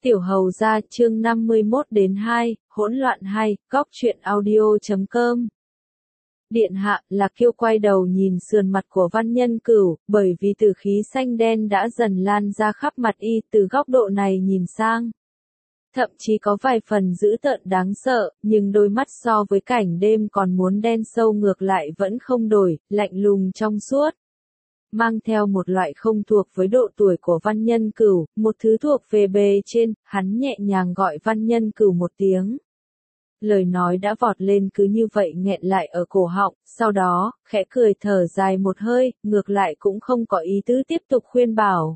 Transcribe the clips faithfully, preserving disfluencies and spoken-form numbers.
Tiểu Hầu gia chương năm mươi mốt đến hai, hỗn loạn hai, góc truyện audio chấm com. Điện hạ, Lạc Kiêu quay đầu nhìn sườn mặt của Văn Nhân Cửu, bởi vì tử khí xanh đen đã dần lan ra khắp mặt y, từ góc độ này nhìn sang. Thậm chí có vài phần dữ tợn đáng sợ, nhưng đôi mắt so với cảnh đêm còn muốn đen sâu ngược lại vẫn không đổi, lạnh lùng trong suốt. Mang theo một loại không thuộc với độ tuổi của Văn Nhân Cửu, một thứ thuộc về bề trên, hắn nhẹ nhàng gọi Văn Nhân Cửu một tiếng. Lời nói đã vọt lên cứ như vậy nghẹn lại ở cổ họng, sau đó, khẽ cười thở dài một hơi, ngược lại cũng không có ý tứ tiếp tục khuyên bảo.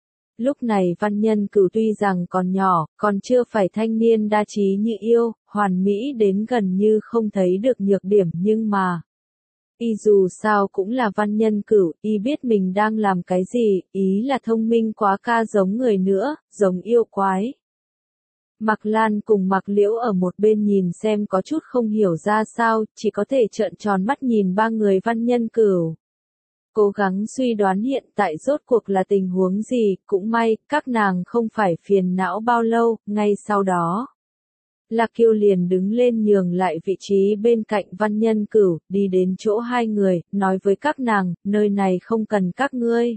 Lúc này Văn Nhân Cửu tuy rằng còn nhỏ, còn chưa phải thanh niên đa trí như yêu, hoàn mỹ đến gần như không thấy được nhược điểm nhưng mà... Y dù sao cũng là Văn Nhân Cửu, y biết mình đang làm cái gì, ý là thông minh quá ca giống người nữa, giống yêu quái. Mạc Lan cùng Mạc Liễu ở một bên nhìn xem có chút không hiểu ra sao, chỉ có thể trợn tròn mắt nhìn ba người Văn Nhân Cửu. Cố gắng suy đoán hiện tại rốt cuộc là tình huống gì, cũng may, các nàng không phải phiền não bao lâu, ngay sau đó. Lạc Kiêu liền đứng lên nhường lại vị trí bên cạnh Văn Nhân Cửu, đi đến chỗ hai người, nói với các nàng, nơi này không cần các ngươi.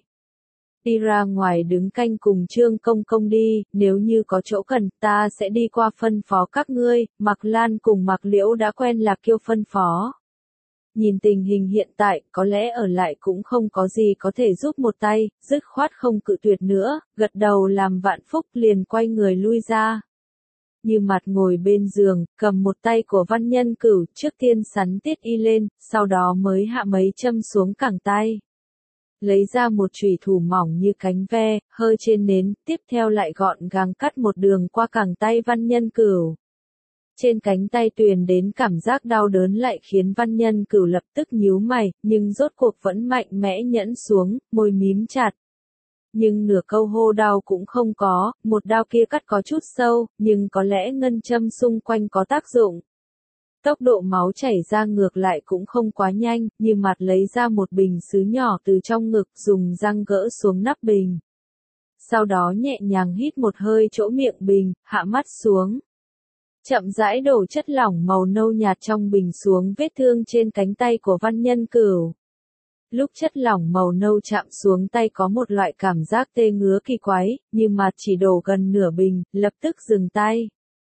Đi ra ngoài đứng canh cùng Trương Công Công đi, nếu như có chỗ cần, ta sẽ đi qua phân phó các ngươi, Mạc Lan cùng Mạc Liễu đã quen Lạc Kiêu phân phó. Nhìn tình hình hiện tại, có lẽ ở lại cũng không có gì có thể giúp một tay, dứt khoát không cự tuyệt nữa, gật đầu làm vạn phúc liền quay người lui ra. Như Mặt ngồi bên giường, cầm một tay của Văn Nhân Cửu, trước tiên sắn tiết y lên, sau đó mới hạ mấy châm xuống cẳng tay. Lấy ra một chùy thủ mỏng như cánh ve, hơi trên nến, tiếp theo lại gọn gàng cắt một đường qua cẳng tay Văn Nhân Cửu. Trên cánh tay truyền đến cảm giác đau đớn lại khiến Văn Nhân Cửu lập tức nhíu mày, nhưng rốt cuộc vẫn mạnh mẽ nhẫn xuống, môi mím chặt. Nhưng nửa câu hô đau cũng không có, một đao kia cắt có chút sâu, nhưng có lẽ ngân châm xung quanh có tác dụng. Tốc độ máu chảy ra ngược lại cũng không quá nhanh, Như Mặt lấy ra một bình sứ nhỏ từ trong ngực dùng răng gỡ xuống nắp bình. Sau đó nhẹ nhàng hít một hơi chỗ miệng bình, hạ mắt xuống. Chậm rãi đổ chất lỏng màu nâu nhạt trong bình xuống vết thương trên cánh tay của Văn Nhân Cửu. Lúc chất lỏng màu nâu chạm xuống tay có một loại cảm giác tê ngứa kỳ quái, Như Mặt chỉ đổ gần nửa bình, lập tức dừng tay.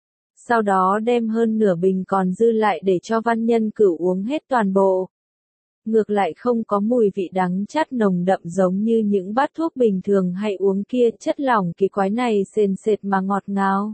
Sau đó đem hơn nửa bình còn dư lại để cho Văn Nhân Cửu uống hết toàn bộ. Ngược lại không có mùi vị đắng chát nồng đậm giống như những bát thuốc bình thường hay uống kia, chất lỏng kỳ quái này sền sệt mà ngọt ngào.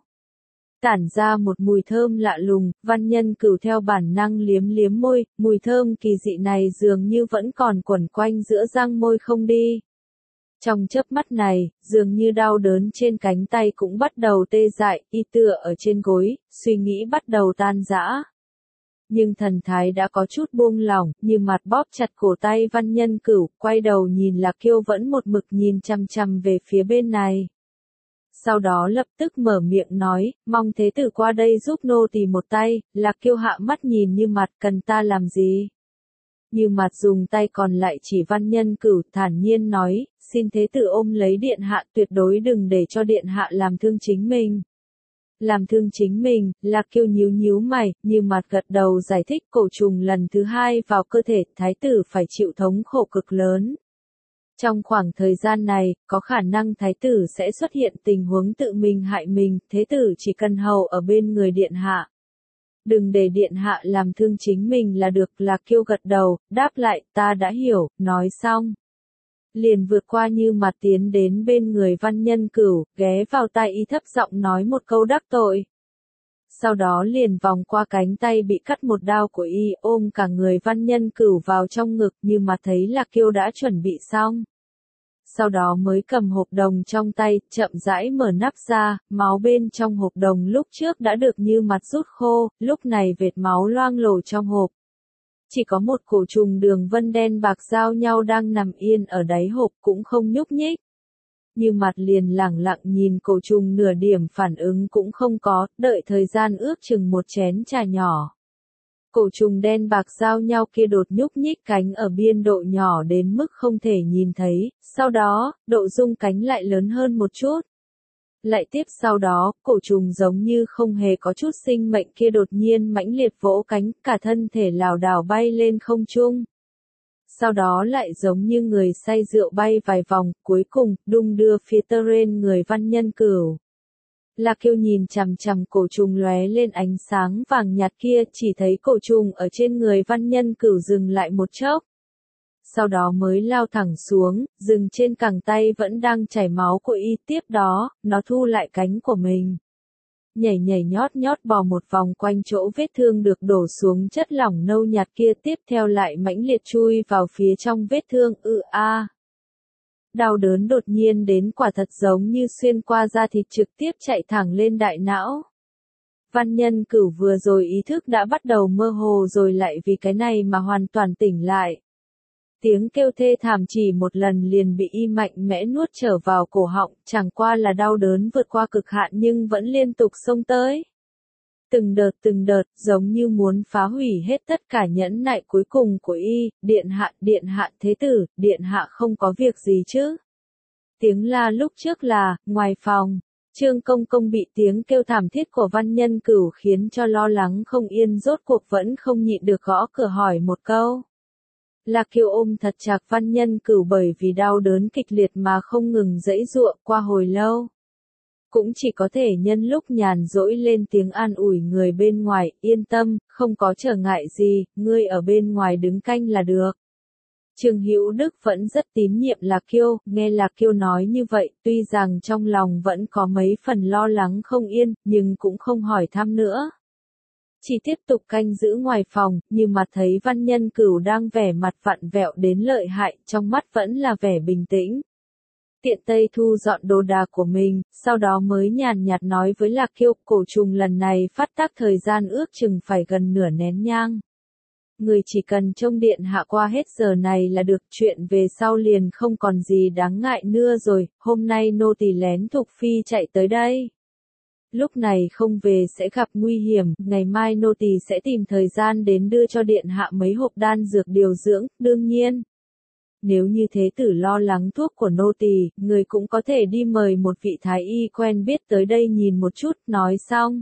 Tản ra một mùi thơm lạ lùng, Văn Nhân Cửu theo bản năng liếm liếm môi, mùi thơm kỳ dị này dường như vẫn còn quẩn quanh giữa răng môi không đi. Trong chớp mắt này, dường như đau đớn trên cánh tay cũng bắt đầu tê dại, y tựa ở trên gối, suy nghĩ bắt đầu tan rã. Nhưng thần thái đã có chút buông lỏng, Như Mặt bóp chặt cổ tay Văn Nhân Cửu, quay đầu nhìn Lạc Kiêu vẫn một mực nhìn chằm chằm về phía bên này. Sau đó lập tức mở miệng nói, mong thế tử qua đây giúp nô tỳ một tay. Lạc Kiêu hạ mắt nhìn Như Mặt, cần ta làm gì? Như Mặt dùng tay còn lại chỉ Văn Nhân Cửu, thản nhiên nói, xin thế tử ôm lấy điện hạ, tuyệt đối đừng để cho điện hạ làm thương chính mình. Làm thương chính mình, Lạc Kiêu nhíu nhíu mày, Như Mặt gật đầu giải thích, cổ trùng lần thứ hai vào cơ thể, thái tử phải chịu thống khổ cực lớn. Trong khoảng thời gian này, có khả năng thái tử sẽ xuất hiện tình huống tự mình hại mình, thế tử chỉ cần hầu ở bên người điện hạ. Đừng để điện hạ làm thương chính mình là được. Lạc Kiêu gật đầu, đáp lại, ta đã hiểu, nói xong. Liền vượt qua Như Mặt tiến đến bên người Văn Nhân Cửu, ghé vào tai y thấp giọng nói một câu đắc tội. Sau đó liền vòng qua cánh tay bị cắt một đao của y, ôm cả người Văn Nhân Cửu vào trong ngực, Như Mặt thấy Lạc Kiêu đã chuẩn bị xong. Sau đó mới cầm hộp đồng trong tay, chậm rãi mở nắp ra, máu bên trong hộp đồng lúc trước đã được Như Mặt rút khô, lúc này vệt máu loang lổ trong hộp. Chỉ có một cổ trùng đường vân đen bạc giao nhau đang nằm yên ở đáy hộp cũng không nhúc nhích. Như Mặt liền lẳng lặng nhìn cổ trùng nửa điểm phản ứng cũng không có, đợi thời gian ước chừng một chén trà nhỏ. Cổ trùng đen bạc giao nhau kia đột nhúc nhích cánh ở biên độ nhỏ đến mức không thể nhìn thấy, sau đó, độ rung cánh lại lớn hơn một chút. Lại tiếp sau đó, cổ trùng giống như không hề có chút sinh mệnh kia đột nhiên mãnh liệt vỗ cánh, cả thân thể lảo đảo bay lên không trung. Sau đó lại giống như người say rượu bay vài vòng, cuối cùng, đung đưa phía terrain người văn nhân cửu. Lạc Kiêu nhìn chằm chằm cổ trùng lóe lên ánh sáng vàng nhạt kia, chỉ thấy cổ trùng ở trên người văn nhân cửu dừng lại một chốc. Sau đó mới lao thẳng xuống, dừng trên cẳng tay vẫn đang chảy máu của y, tiếp đó, nó thu lại cánh của mình. Nhảy nhảy nhót nhót bò một vòng quanh chỗ vết thương được đổ xuống chất lỏng nâu nhạt kia, tiếp theo lại mãnh liệt chui vào phía trong vết thương, ư a. Đau đớn đột nhiên đến quả thật giống như xuyên qua da thịt trực tiếp chạy thẳng lên đại não. Văn nhân cửu vừa rồi ý thức đã bắt đầu mơ hồ rồi lại vì cái này mà hoàn toàn tỉnh lại. Tiếng kêu thê thảm chỉ một lần liền bị y mạnh mẽ nuốt trở vào cổ họng, chẳng qua là đau đớn vượt qua cực hạn nhưng vẫn liên tục xông tới. Từng đợt từng đợt, giống như muốn phá hủy hết tất cả nhẫn nại cuối cùng của y, điện hạ, điện hạ thế tử, điện hạ không có việc gì chứ. Tiếng la lúc trước là, ngoài phòng, Trương Công Công bị tiếng kêu thảm thiết của văn nhân cửu khiến cho lo lắng không yên, rốt cuộc vẫn không nhịn được gõ cửa hỏi một câu. Lạc Kiêu ôm thật chặt văn nhân cửu bởi vì đau đớn kịch liệt mà không ngừng giãy giụa qua hồi lâu. Cũng chỉ có thể nhân lúc nhàn rỗi lên tiếng an ủi người bên ngoài, yên tâm, không có trở ngại gì, ngươi ở bên ngoài đứng canh là được. Trương Hữu Đức vẫn rất tín nhiệm Lạc Kiêu, nghe Lạc Kiêu nói như vậy, tuy rằng trong lòng vẫn có mấy phần lo lắng không yên, nhưng cũng không hỏi thăm nữa. Chỉ tiếp tục canh giữ ngoài phòng, như mà thấy văn nhân cửu đang vẻ mặt vặn vẹo đến lợi hại, trong mắt vẫn là vẻ bình tĩnh. Tiện tay thu dọn đồ đạc của mình, sau đó mới nhàn nhạt nói với Lạc Kiêu, cổ trùng lần này phát tác thời gian ước chừng phải gần nửa nén nhang. Người chỉ cần trông điện hạ qua hết giờ này là được, chuyện về sau liền không còn gì đáng ngại nữa rồi, hôm nay nô tỳ lén Thục Phi chạy tới đây. Lúc này không về sẽ gặp nguy hiểm, ngày mai nô tỳ sẽ tìm thời gian đến đưa cho điện hạ mấy hộp đan dược điều dưỡng, đương nhiên. Nếu như thế tử lo lắng thuốc của nô tỳ, người cũng có thể đi mời một vị thái y quen biết tới đây nhìn một chút, nói xong.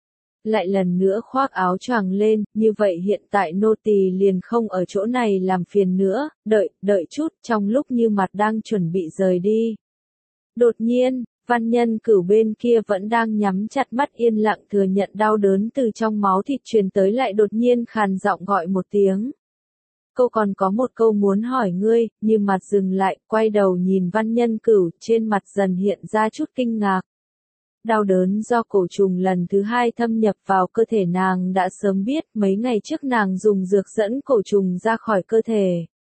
Lại lần nữa khoác áo choàng lên, như vậy hiện tại nô tỳ liền không ở chỗ này làm phiền nữa, đợi, đợi chút, trong lúc như mặt đang chuẩn bị rời đi. Đột nhiên, văn nhân cửu bên kia vẫn đang nhắm chặt mắt yên lặng thừa nhận đau đớn từ trong máu thịt truyền tới lại đột nhiên khàn giọng gọi một tiếng. Câu còn có một câu muốn hỏi ngươi, như mặt dừng lại, quay đầu nhìn văn nhân cửu, trên mặt dần hiện ra chút kinh ngạc. Đau đớn do cổ trùng lần thứ hai thâm nhập vào cơ thể nàng đã sớm biết, mấy ngày trước nàng dùng dược dẫn cổ trùng ra khỏi cơ thể.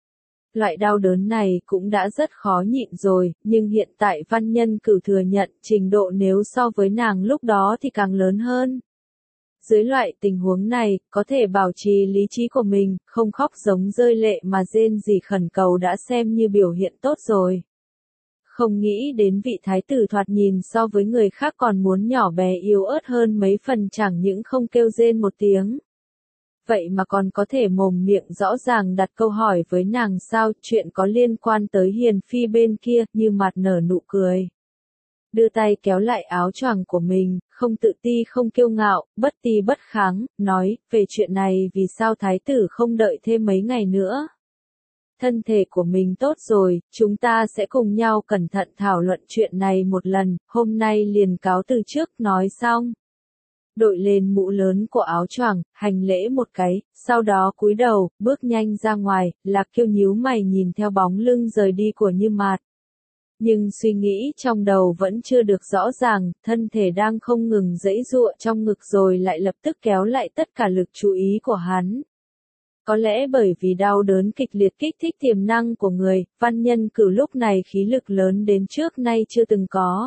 Loại đau đớn này cũng đã rất khó nhịn rồi, nhưng hiện tại văn nhân cửu thừa nhận trình độ nếu so với nàng lúc đó thì càng lớn hơn. Dưới loại tình huống này, có thể bảo trì lý trí của mình, không khóc giống rơi lệ mà rên rỉ khẩn cầu đã xem như biểu hiện tốt rồi. Không nghĩ đến vị thái tử thoạt nhìn so với người khác còn muốn nhỏ bé yếu ớt hơn mấy phần, chẳng những không kêu rên một tiếng. Vậy mà còn có thể mồm miệng rõ ràng đặt câu hỏi với nàng sao, chuyện có liên quan tới hiền phi bên kia, như mặt nở nụ cười. Đưa tay kéo lại áo choàng của mình, không tự ti không kiêu ngạo, bất ti bất kháng, nói, về chuyện này vì sao thái tử không đợi thêm mấy ngày nữa. Thân thể của mình tốt rồi, chúng ta sẽ cùng nhau cẩn thận thảo luận chuyện này một lần, hôm nay liền cáo từ trước, nói xong. Đội lên mũ lớn của áo choàng, hành lễ một cái, sau đó cúi đầu, bước nhanh ra ngoài, Lạc Kiêu nhíu mày nhìn theo bóng lưng rời đi của Như Mạt. Nhưng suy nghĩ trong đầu vẫn chưa được rõ ràng, thân thể đang không ngừng giãy giụa trong ngực rồi lại lập tức kéo lại tất cả lực chú ý của hắn. Có lẽ bởi vì đau đớn kịch liệt kích thích tiềm năng của người, văn nhân cửu lúc này khí lực lớn đến trước nay chưa từng có.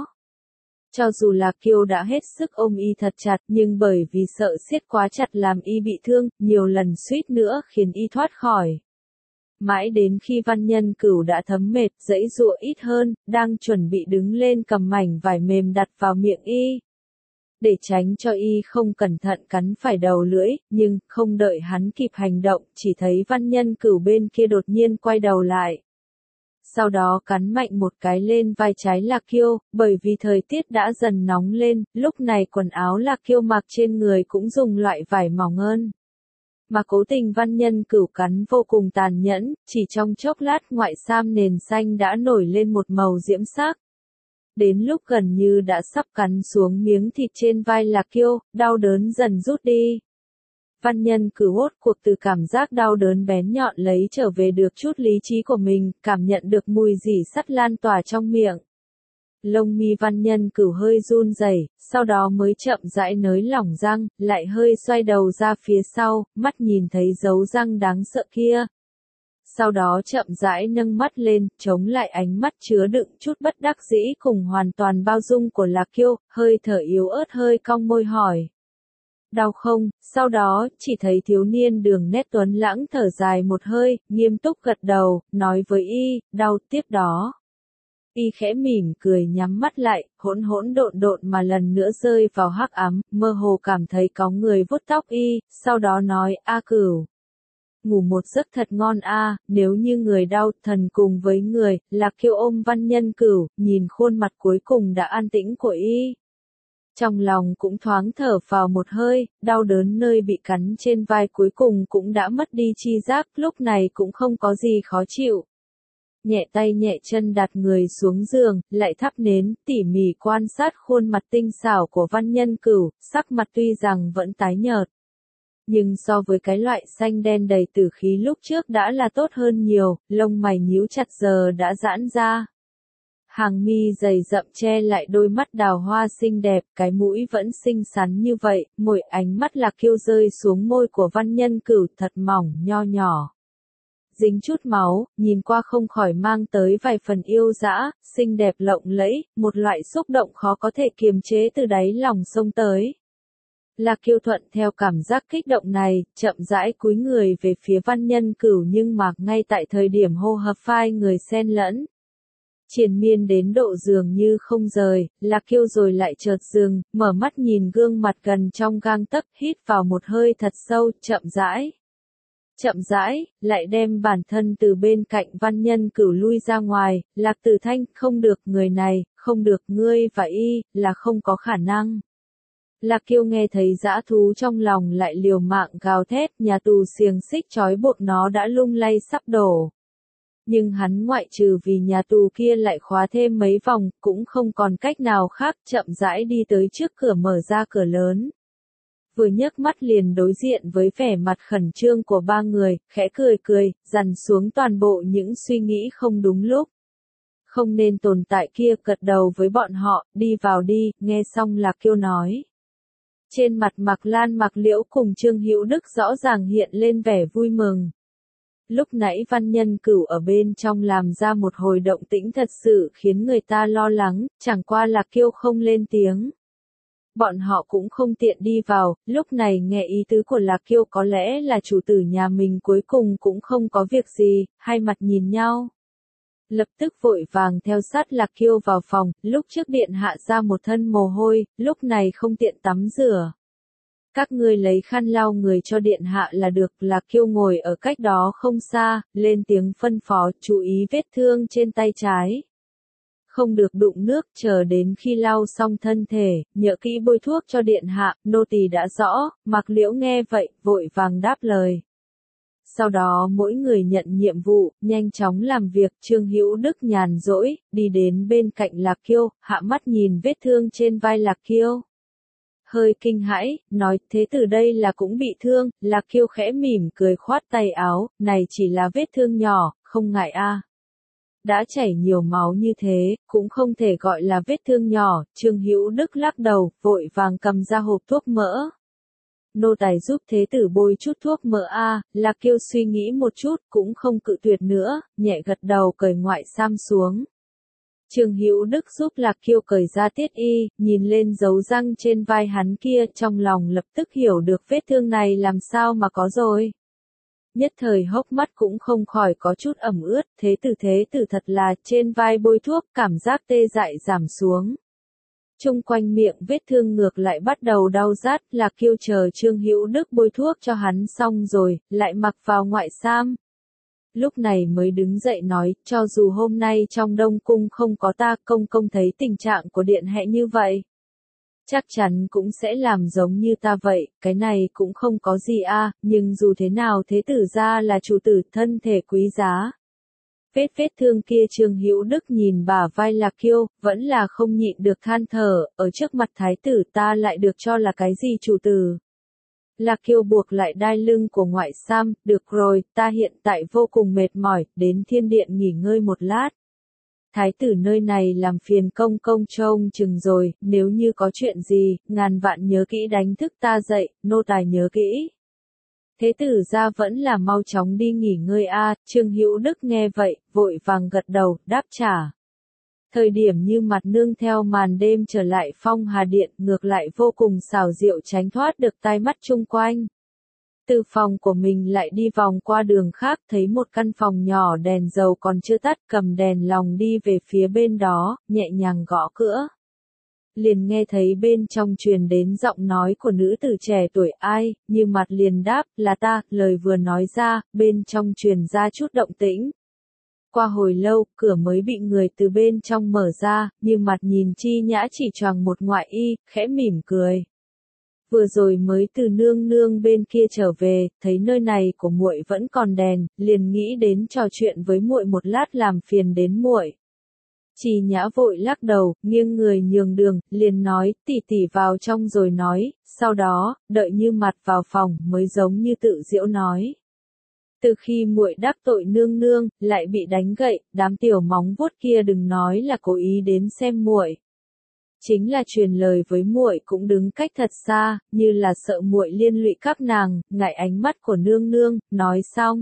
Cho dù Lạc Kiêu đã hết sức ôm y thật chặt nhưng bởi vì sợ siết quá chặt làm y bị thương, nhiều lần suýt nữa khiến y thoát khỏi. Mãi đến khi văn nhân cửu đã thấm mệt, giãy giụa ít hơn, đang chuẩn bị đứng lên cầm mảnh vải mềm đặt vào miệng y. Để tránh cho y không cẩn thận cắn phải đầu lưỡi, nhưng không đợi hắn kịp hành động, chỉ thấy văn nhân cửu bên kia đột nhiên quay đầu lại. sau đó cắn mạnh một cái lên vai trái Lạc Kiêu, bởi vì thời tiết đã dần nóng lên, lúc này quần áo Lạc Kiêu mặc trên người cũng dùng loại vải mỏng hơn. Mà cố tình văn nhân cửu cắn vô cùng tàn nhẫn, chỉ trong chốc lát ngoại sam nền xanh đã nổi lên một màu diễm sắc. Đến lúc gần như đã sắp cắn xuống miếng thịt trên vai Lạc Kiêu, đau đớn dần rút đi. Văn nhân cửu hốt cuộc từ cảm giác đau đớn bén nhọn lấy trở về được chút lý trí của mình, cảm nhận được mùi rỉ sắt lan tỏa trong miệng. Lông mi văn nhân cửu hơi run rẩy, sau đó mới chậm rãi nới lỏng răng, lại hơi xoay đầu ra phía sau, mắt nhìn thấy dấu răng đáng sợ kia. Sau đó chậm rãi nâng mắt lên, chống lại ánh mắt chứa đựng chút bất đắc dĩ cùng hoàn toàn bao dung của Lạc Kiêu, hơi thở yếu ớt hơi cong môi hỏi. Đau không? Sau đó, chỉ thấy thiếu niên đường nét tuấn lãng thở dài một hơi, nghiêm túc gật đầu, nói với y, đau. Tiếp đó. Y khẽ mỉm cười nhắm mắt lại, hỗn hỗn độn độn mà lần nữa rơi vào hắc ám, mơ hồ cảm thấy có người vuốt tóc y, sau đó nói, a Cửu. Ngủ một giấc thật ngon a, nếu như người đau, thần cùng với người. Lạc Kiêu ôm văn nhân cửu, nhìn khuôn mặt cuối cùng đã an tĩnh của y. Trong lòng cũng thoáng thở vào một hơi, đau đớn nơi bị cắn trên vai cuối cùng cũng đã mất đi chi giác, lúc này cũng không có gì khó chịu. Nhẹ tay nhẹ chân đặt người xuống giường, lại thắp nến, tỉ mỉ quan sát khuôn mặt tinh xảo của văn nhân cửu, sắc mặt tuy rằng vẫn tái nhợt. Nhưng so với cái loại xanh đen đầy tử khí lúc trước đã là tốt hơn nhiều, lông mày nhíu chặt giờ đã giãn ra. Hàng mi dày rậm che lại đôi mắt đào hoa xinh đẹp, cái mũi vẫn xinh xắn như vậy, mỗi ánh mắt Lạc Kiêu rơi xuống môi của văn nhân cửu thật mỏng, nho nhỏ. Dính chút máu, nhìn qua không khỏi mang tới vài phần yêu dã, xinh đẹp lộng lẫy, một loại xúc động khó có thể kiềm chế từ đáy lòng xông tới. Lạc Kiêu thuận theo cảm giác kích động này, chậm rãi cúi người về phía văn nhân cửu nhưng mà ngay tại thời điểm hô hấp phai người xen lẫn. Triền miên đến độ dường như không rời, Lạc Kiêu rồi lại chợt dừng, mở mắt nhìn gương mặt gần trong gang tấc, hít vào một hơi thật sâu, chậm rãi. Chậm rãi, lại đem bản thân từ bên cạnh văn nhân cửu lui ra ngoài, Lạc Tử Thanh, không được, người này, không được, ngươi và y, là không có khả năng. Lạc Kiêu nghe thấy dã thú trong lòng lại liều mạng gào thét, nhà tù xiềng xích trói buộc nó đã lung lay sắp đổ. Nhưng hắn ngoại trừ vì nhà tù kia lại khóa thêm mấy vòng, cũng không còn cách nào khác, chậm rãi đi tới trước cửa mở ra cửa lớn. Vừa nhấc mắt liền đối diện với vẻ mặt khẩn trương của ba người, khẽ cười cười, dằn xuống toàn bộ những suy nghĩ không đúng lúc. Không nên tồn tại kia, gật đầu với bọn họ, đi vào đi, nghe xong Lạc Kiêu nói. Trên mặt Mạc Lan Mạc Liễu cùng Trương Hữu Đức rõ ràng hiện lên vẻ vui mừng. Lúc nãy văn nhân cửu ở bên trong làm ra một hồi động tĩnh thật sự khiến người ta lo lắng, chẳng qua Lạc Kiêu không lên tiếng. Bọn họ cũng không tiện đi vào, lúc này nghe ý tứ của Lạc Kiêu có lẽ là chủ tử nhà mình cuối cùng cũng không có việc gì, hai mặt nhìn nhau. Lập tức vội vàng theo sát Lạc Kiêu vào phòng, lúc trước điện hạ ra một thân mồ hôi, lúc này không tiện tắm rửa. Các ngươi lấy khăn lau người cho điện hạ là được. Lạc Kiêu ngồi ở cách đó không xa, lên tiếng phân phó, chú ý vết thương trên tay trái. Không được đụng nước, chờ đến khi lau xong thân thể, nhớ kỹ bôi thuốc cho điện hạ, nô tỳ đã rõ. Mạc Liễu nghe vậy, vội vàng đáp lời. Sau đó mỗi người nhận nhiệm vụ, nhanh chóng làm việc. Trương Hữu Đức nhàn rỗi, đi đến bên cạnh Lạc Kiêu, hạ mắt nhìn vết thương trên vai Lạc Kiêu. Hơi kinh hãi, nói, thế từ đây là cũng bị thương. Lạc Kiêu khẽ mỉm cười khoát tay áo, này chỉ là vết thương nhỏ, không ngại a. À. Đã chảy nhiều máu như thế, cũng không thể gọi là vết thương nhỏ. Trương Hữu Đức lắc đầu, vội vàng cầm ra hộp thuốc mỡ. Nô tài giúp thế tử bôi chút thuốc mỡ a. À. Lạc Kiêu suy nghĩ một chút, cũng không cự tuyệt nữa, nhẹ gật đầu cởi ngoại sam xuống. Trương Hữu Đức giúp Lạc Kiêu cởi ra tiết y, nhìn lên dấu răng trên vai hắn kia, trong lòng lập tức hiểu được vết thương này làm sao mà có rồi. Nhất thời hốc mắt cũng không khỏi có chút ẩm ướt, thế tử thế tử thật là, trên vai bôi thuốc, cảm giác tê dại giảm xuống. Trung quanh miệng vết thương ngược lại bắt đầu đau rát, Lạc Kiêu chờ Trương Hữu Đức bôi thuốc cho hắn xong rồi, lại mặc vào ngoại sam. lúc này mới đứng dậy nói, cho dù hôm nay trong Đông Cung không có ta, công công thấy tình trạng của điện hạ như vậy. Chắc chắn cũng sẽ làm giống như ta vậy, cái này cũng không có gì a, nhưng dù thế nào thế tử gia là chủ tử thân thể quý giá. Vết vết thương kia Trương Hữu Đức nhìn bả vai Lạc Kiêu, vẫn là không nhịn được than thở, ở trước mặt thái tử ta lại được cho là cái gì chủ tử. Lạc Kiêu buộc lại đai lưng của ngoại sam, được rồi, ta hiện tại vô cùng mệt mỏi, đến thiên điện nghỉ ngơi một lát. Thái tử nơi này làm phiền công công trông chừng rồi, nếu như có chuyện gì, ngàn vạn nhớ kỹ đánh thức ta dậy, nô tài nhớ kỹ. Thế tử gia vẫn là mau chóng đi nghỉ ngơi a. Trương Hữu Đức nghe vậy, vội vàng gật đầu, đáp trả. Thời điểm như mặt nương theo màn đêm trở lại Phong Hà Điện, ngược lại vô cùng xảo diệu tránh thoát được tai mắt chung quanh. Từ phòng của mình lại đi vòng qua đường khác, thấy một căn phòng nhỏ đèn dầu còn chưa tắt, cầm đèn lồng đi về phía bên đó, nhẹ nhàng gõ cửa. Liền nghe thấy bên trong truyền đến giọng nói của nữ tử trẻ tuổi, ai, như mặt liền đáp, là ta, lời vừa nói ra, bên trong truyền ra chút động tĩnh. Qua hồi lâu, cửa mới bị người từ bên trong mở ra, như mặt nhìn Chi Nhã chỉ choàng một ngoại y, khẽ mỉm cười. Vừa rồi mới từ nương nương bên kia trở về, thấy nơi này của muội vẫn còn đèn, liền nghĩ đến trò chuyện với muội một lát làm phiền đến muội. Chi Nhã vội lắc đầu, nghiêng người nhường đường, liền nói, tỷ tỷ vào trong rồi nói, sau đó, đợi như mặt vào phòng mới giống như tự giễu nói. Từ khi muội đắc tội nương nương, lại bị đánh gậy, đám tiểu móng vuốt kia đừng nói là cố ý đến xem muội. Chính là truyền lời với muội cũng đứng cách thật xa, như là sợ muội liên lụy các nàng, ngại ánh mắt của nương nương, nói xong.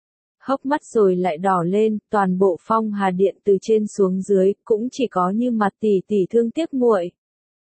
Hốc mắt rồi lại đỏ lên, toàn bộ Phong Hà Điện từ trên xuống dưới, cũng chỉ có như mặt tỷ tỷ thương tiếc muội.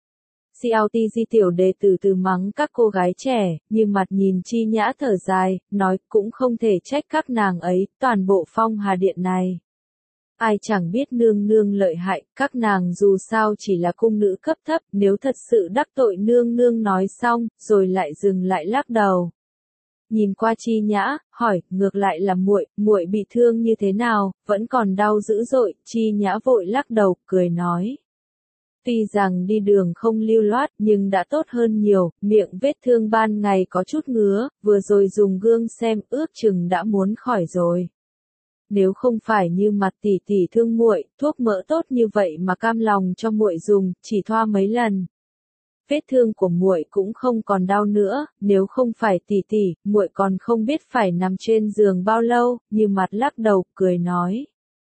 xê lờ tê giê tiểu đệ từ từ mắng các cô gái trẻ, như mặt nhìn Chi Nhã thở dài, nói cũng không thể trách các nàng ấy, toàn bộ Phong Hà Điện này. Ai chẳng biết nương nương lợi hại, các nàng dù sao chỉ là cung nữ cấp thấp, nếu thật sự đắc tội nương nương nói xong, rồi lại dừng lại lắc đầu. Nhìn qua Chi Nhã, hỏi, ngược lại là muội, muội bị thương như thế nào, vẫn còn đau dữ dội, Chi Nhã vội lắc đầu, cười nói. Tuy rằng đi đường không lưu loát nhưng đã tốt hơn nhiều, miệng vết thương ban ngày có chút ngứa, vừa rồi dùng gương xem ước chừng đã muốn khỏi rồi. Nếu không phải như mặt tỷ tỷ thương muội, thuốc mỡ tốt như vậy mà cam lòng cho muội dùng, chỉ thoa mấy lần. Vết thương của muội cũng không còn đau nữa, nếu không phải tỷ tỷ, muội còn không biết phải nằm trên giường bao lâu, như mặt lắc đầu, cười nói.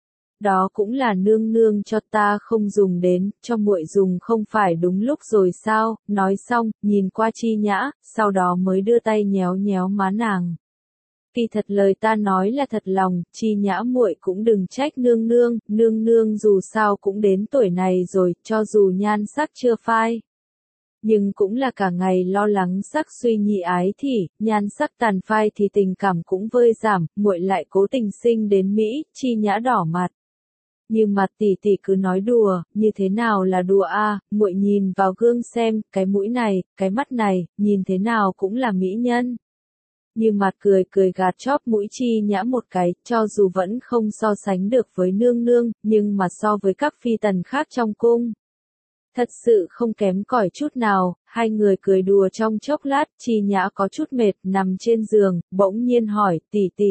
Đó cũng là nương nương cho ta không dùng đến, cho muội dùng không phải đúng lúc rồi sao, nói xong, nhìn qua Chi Nhã, sau đó mới đưa tay nhéo nhéo má nàng. Kỳ thật lời ta nói là thật lòng, Chi Nhã muội cũng đừng trách nương nương, nương nương dù sao cũng đến tuổi này rồi, cho dù nhan sắc chưa phai. Nhưng cũng là cả ngày lo lắng sắc suy nhị ái thì, nhan sắc tàn phai thì tình cảm cũng vơi giảm, muội lại cố tình sinh đến Mỹ, Chi Nhã đỏ mặt. Như mặt tỷ tỷ cứ nói đùa, như thế nào là đùa a, muội nhìn vào gương xem, cái mũi này, cái mắt này, nhìn thế nào cũng là mỹ nhân. Như mặt cười cười gạt chóp mũi Chi Nhã một cái, cho dù vẫn không so sánh được với nương nương, nhưng mà so với các phi tần khác trong cung. Thật sự không kém cỏi chút nào, hai người cười đùa trong chốc lát, Chi Nhã có chút mệt, nằm trên giường, bỗng nhiên hỏi, tỷ tỷ.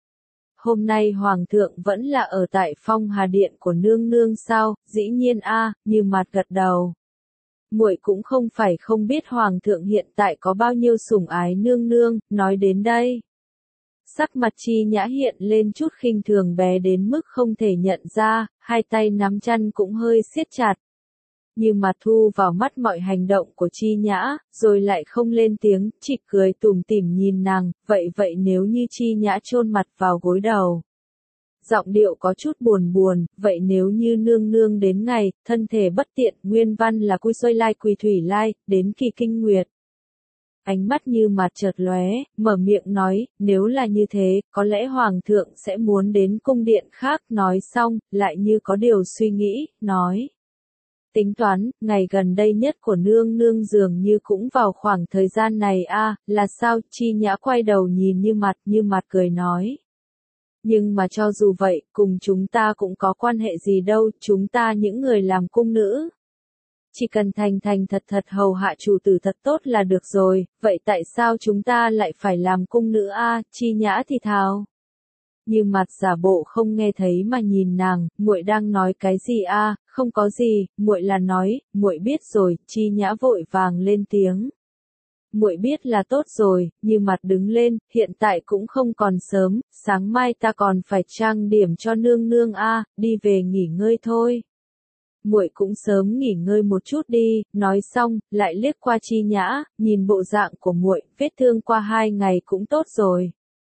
Hôm nay Hoàng thượng vẫn là ở tại Phong Hà Điện của nương nương sao, dĩ nhiên a, như mặt gật đầu. Muội cũng không phải không biết Hoàng thượng hiện tại có bao nhiêu sủng ái nương nương, nói đến đây. Sắc mặt Chi Nhã hiện lên chút khinh thường bé đến mức không thể nhận ra, hai tay nắm chăn cũng hơi siết chặt. Như mặt thu vào mắt mọi hành động của Chi Nhã, rồi lại không lên tiếng, chỉ cười tủm tỉm nhìn nàng, vậy vậy nếu như Chi Nhã chôn mặt vào gối đầu. Giọng điệu có chút buồn buồn, vậy nếu như nương nương đến ngày, thân thể bất tiện, nguyên văn là cui xoay lai quỳ thủy lai, đến kỳ kinh nguyệt. Ánh mắt như mặt chợt lóe, mở miệng nói, nếu là như thế, có lẽ Hoàng thượng sẽ muốn đến cung điện khác, nói xong, lại như có điều suy nghĩ, nói. Tính toán, ngày gần đây nhất của nương nương dường như cũng vào khoảng thời gian này a, à, là sao, Chi Nhã quay đầu nhìn như mặt, như mặt cười nói. Nhưng mà cho dù vậy, cùng chúng ta cũng có quan hệ gì đâu, chúng ta những người làm cung nữ. Chỉ cần thành thành thật thật hầu hạ chủ tử thật tốt là được rồi, vậy tại sao chúng ta lại phải làm cung nữ a? Chi Nhã thì thào. Như mặt giả bộ không nghe thấy mà nhìn nàng, muội đang nói cái gì a? Không có gì, muội là nói, muội biết rồi. Chi Nhã vội vàng lên tiếng. Muội biết là tốt rồi. Như mặt đứng lên, hiện tại cũng không còn sớm, sáng mai ta còn phải trang điểm cho nương nương a, đi về nghỉ ngơi thôi. Muội cũng sớm nghỉ ngơi một chút đi. Nói xong, lại liếc qua Chi Nhã, nhìn bộ dạng của muội, vết thương qua hai ngày cũng tốt rồi.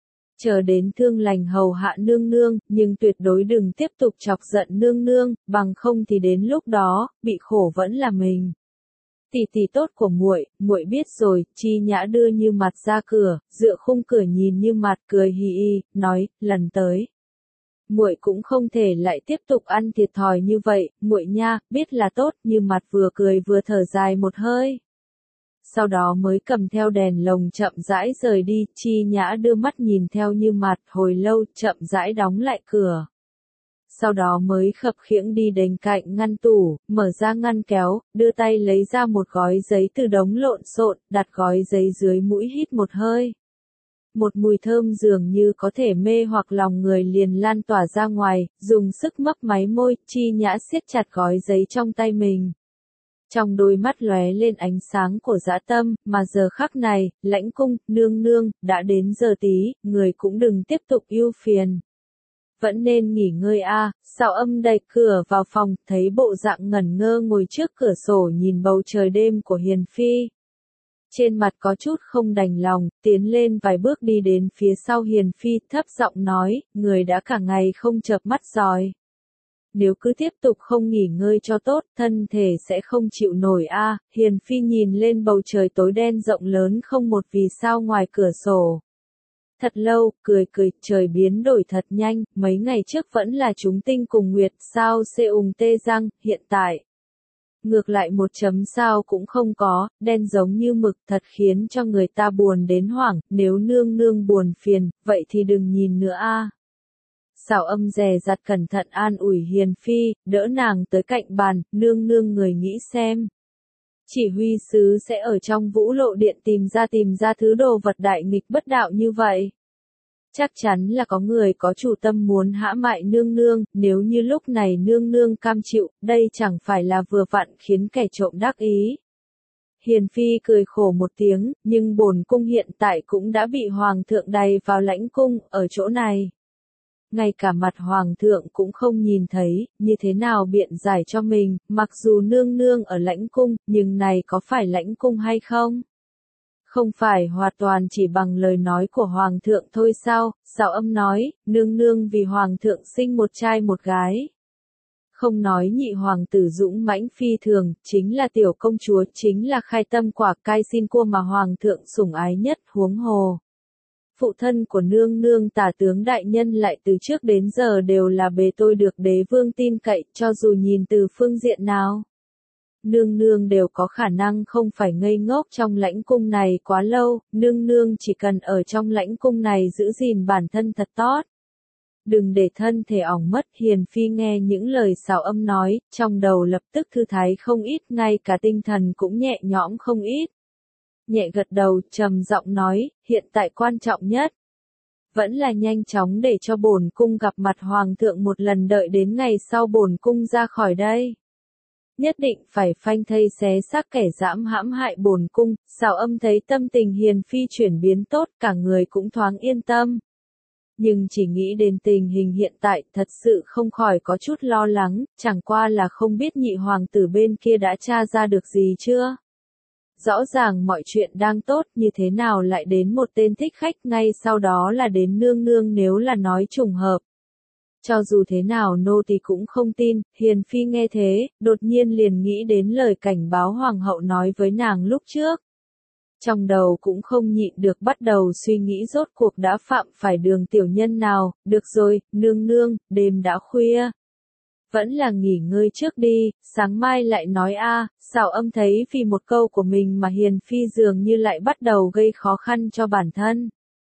Chờ đến thương lành hầu hạ nương nương, nhưng tuyệt đối đừng tiếp tục chọc giận nương nương, bằng không thì đến lúc đó, bị khổ vẫn là mình. Tỷ tỷ tốt của muội, muội biết rồi. Chi Nhã đưa Như Mặt ra cửa, dựa khung cửa nhìn Như Mặt cười hì hì, nói, lần tới muội cũng không thể lại tiếp tục ăn thiệt thòi như vậy, muội nha, biết là tốt. Như Mặt vừa cười vừa thở dài một hơi. Sau đó mới cầm theo đèn lồng chậm rãi rời đi. Chi Nhã đưa mắt nhìn theo Như Mặt hồi lâu, chậm rãi đóng lại cửa. Sau đó mới khập khiễng đi đến cạnh ngăn tủ, mở ra ngăn kéo, đưa tay lấy ra một gói giấy từ đống lộn xộn, đặt gói giấy dưới mũi hít một hơi. Một mùi thơm dường như có thể mê hoặc lòng người liền lan tỏa ra ngoài, dùng sức mấp máy môi. Chi Nhã siết chặt gói giấy trong tay mình. Trong đôi mắt lóe lên ánh sáng của dã tâm, mà giờ khắc này, lãnh cung, nương nương, đã đến giờ tí, người cũng đừng tiếp tục ưu phiền. Vẫn nên nghỉ ngơi a. Sào Âm đẩy cửa vào phòng, thấy bộ dạng ngẩn ngơ ngồi trước cửa sổ nhìn bầu trời đêm của Hiền Phi. Trên mặt có chút không đành lòng, tiến lên vài bước đi đến phía sau Hiền Phi, thấp giọng nói, người đã cả ngày không chợp mắt rồi. Nếu cứ tiếp tục không nghỉ ngơi cho tốt, thân thể sẽ không chịu nổi a. Hiền Phi nhìn lên bầu trời tối đen rộng lớn không một vì sao ngoài cửa sổ. Thật lâu, cười cười, trời biến đổi thật nhanh, mấy ngày trước vẫn là chúng tinh cùng nguyệt, sao Seung tê răng, hiện tại. Ngược lại một chấm sao cũng không có, đen giống như mực, thật khiến cho người ta buồn đến hoảng. Nếu nương nương buồn phiền, vậy thì đừng nhìn nữa a. Sào Âm dè dặt cẩn thận an ủi Hiền Phi, đỡ nàng tới cạnh bàn, nương nương người nghĩ xem. Chỉ huy sứ sẽ ở trong Vũ Lộ Điện tìm ra tìm ra thứ đồ vật đại nghịch bất đạo như vậy. Chắc chắn là có người có chủ tâm muốn hãm hại nương nương, nếu như lúc này nương nương cam chịu, đây chẳng phải là vừa vặn khiến kẻ trộm đắc ý. Hiền Phi cười khổ một tiếng, nhưng bổn cung hiện tại cũng đã bị hoàng thượng đày vào lãnh cung, ở chỗ này. Ngay cả mặt hoàng thượng cũng không nhìn thấy, như thế nào biện giải cho mình, mặc dù nương nương ở lãnh cung, nhưng này có phải lãnh cung hay không? Không phải hoàn toàn chỉ bằng lời nói của hoàng thượng thôi sao? Sào Âm nói, nương nương vì hoàng thượng sinh một trai một gái. Không nói nhị hoàng tử dũng mãnh phi thường, chính là tiểu công chúa, chính là khai tâm quả cai xin cua mà hoàng thượng sủng ái nhất, huống hồ. Phụ thân của nương nương Tả tướng đại nhân lại từ trước đến giờ đều là bề tôi được đế vương tin cậy, cho dù nhìn từ phương diện nào. Nương nương đều có khả năng không phải ngây ngốc trong lãnh cung này quá lâu, nương nương chỉ cần ở trong lãnh cung này giữ gìn bản thân thật tốt. Đừng để thân thể ỏng mất. Hiền Phi nghe những lời Sào Âm nói, trong đầu lập tức thư thái không ít, ngay cả tinh thần cũng nhẹ nhõm không ít. Nhẹ gật đầu, trầm giọng nói, hiện tại quan trọng nhất vẫn là nhanh chóng để cho bổn cung gặp mặt hoàng thượng một lần, đợi đến ngày sau bổn cung ra khỏi đây. Nhất định phải phanh thây xé xác kẻ dãm hãm hại bổn cung. Sào Âm thấy tâm tình Hiền Phi chuyển biến tốt, cả người cũng thoáng yên tâm. Nhưng chỉ nghĩ đến tình hình hiện tại, thật sự không khỏi có chút lo lắng, chẳng qua là không biết nhị hoàng tử bên kia đã tra ra được gì chưa. Rõ ràng mọi chuyện đang tốt, như thế nào lại đến một tên thích khách, ngay sau đó là đến nương nương, nếu là nói trùng hợp. Cho dù thế nào nô tỳ cũng không tin. Hiền Phi nghe thế, đột nhiên liền nghĩ đến lời cảnh báo hoàng hậu nói với nàng lúc trước. Trong đầu cũng không nhịn được bắt đầu suy nghĩ rốt cuộc đã phạm phải đường tiểu nhân nào. Được rồi, nương nương, đêm đã khuya. Vẫn là nghỉ ngơi trước đi, sáng mai lại nói a. À. Sào Âm thấy vì một câu của mình mà Hiền Phi dường như lại bắt đầu gây khó khăn cho bản thân.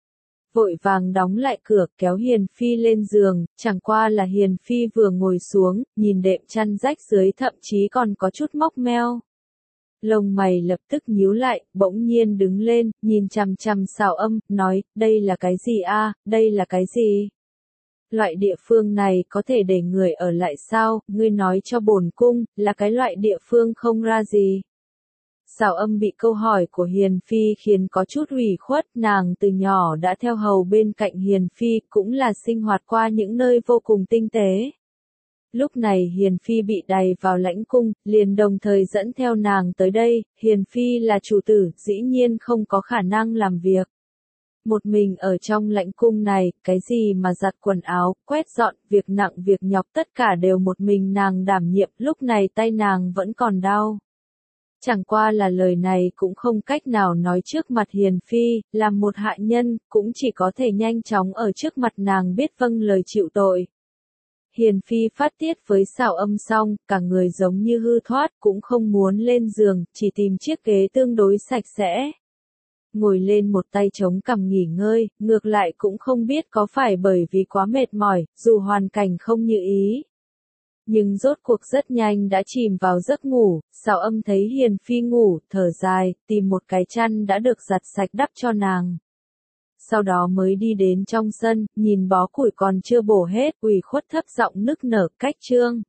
vội vàng đóng lại cửa, kéo Hiền Phi lên giường, chẳng qua là Hiền Phi vừa ngồi xuống, nhìn đệm chăn rách dưới thậm chí còn có chút móc meo. Lông mày lập tức nhíu lại, bỗng nhiên đứng lên, nhìn chằm chằm Sào Âm, nói, đây là cái gì a, đây là cái gì? Loại địa phương này có thể để người ở lại sao, ngươi nói cho bổn cung, là cái loại địa phương không ra gì. Sào Âm bị câu hỏi của Hiền Phi khiến có chút ủy khuất, nàng từ nhỏ đã theo hầu bên cạnh Hiền Phi, cũng là sinh hoạt qua những nơi vô cùng tinh tế. Lúc này Hiền Phi bị đày vào lãnh cung, liền đồng thời dẫn theo nàng tới đây, Hiền Phi là chủ tử, dĩ nhiên không có khả năng làm việc. Một mình ở trong lãnh cung này, cái gì mà giặt quần áo, quét dọn, việc nặng việc nhọc tất cả đều một mình nàng đảm nhiệm, lúc này tay nàng vẫn còn đau. Chẳng qua là lời này cũng không cách nào nói trước mặt Hiền Phi, làm một hạ nhân, cũng chỉ có thể nhanh chóng ở trước mặt nàng biết vâng lời chịu tội. Hiền Phi phát tiết với Sào Âm xong, cả người giống như hư thoát, cũng không muốn lên giường, chỉ tìm chiếc ghế tương đối sạch sẽ. Ngồi lên một tay chống cằm nghỉ ngơi, ngược lại cũng không biết có phải bởi vì quá mệt mỏi, dù hoàn cảnh không như ý. Nhưng rốt cuộc rất nhanh đã chìm vào giấc ngủ, Sào Âm thấy Hiền Phi ngủ, thở dài, tìm một cái chăn đã được giặt sạch đắp cho nàng. Sau đó mới đi đến trong sân, nhìn bó củi còn chưa bổ hết, ủy khuất thấp giọng nức nở, cách trương.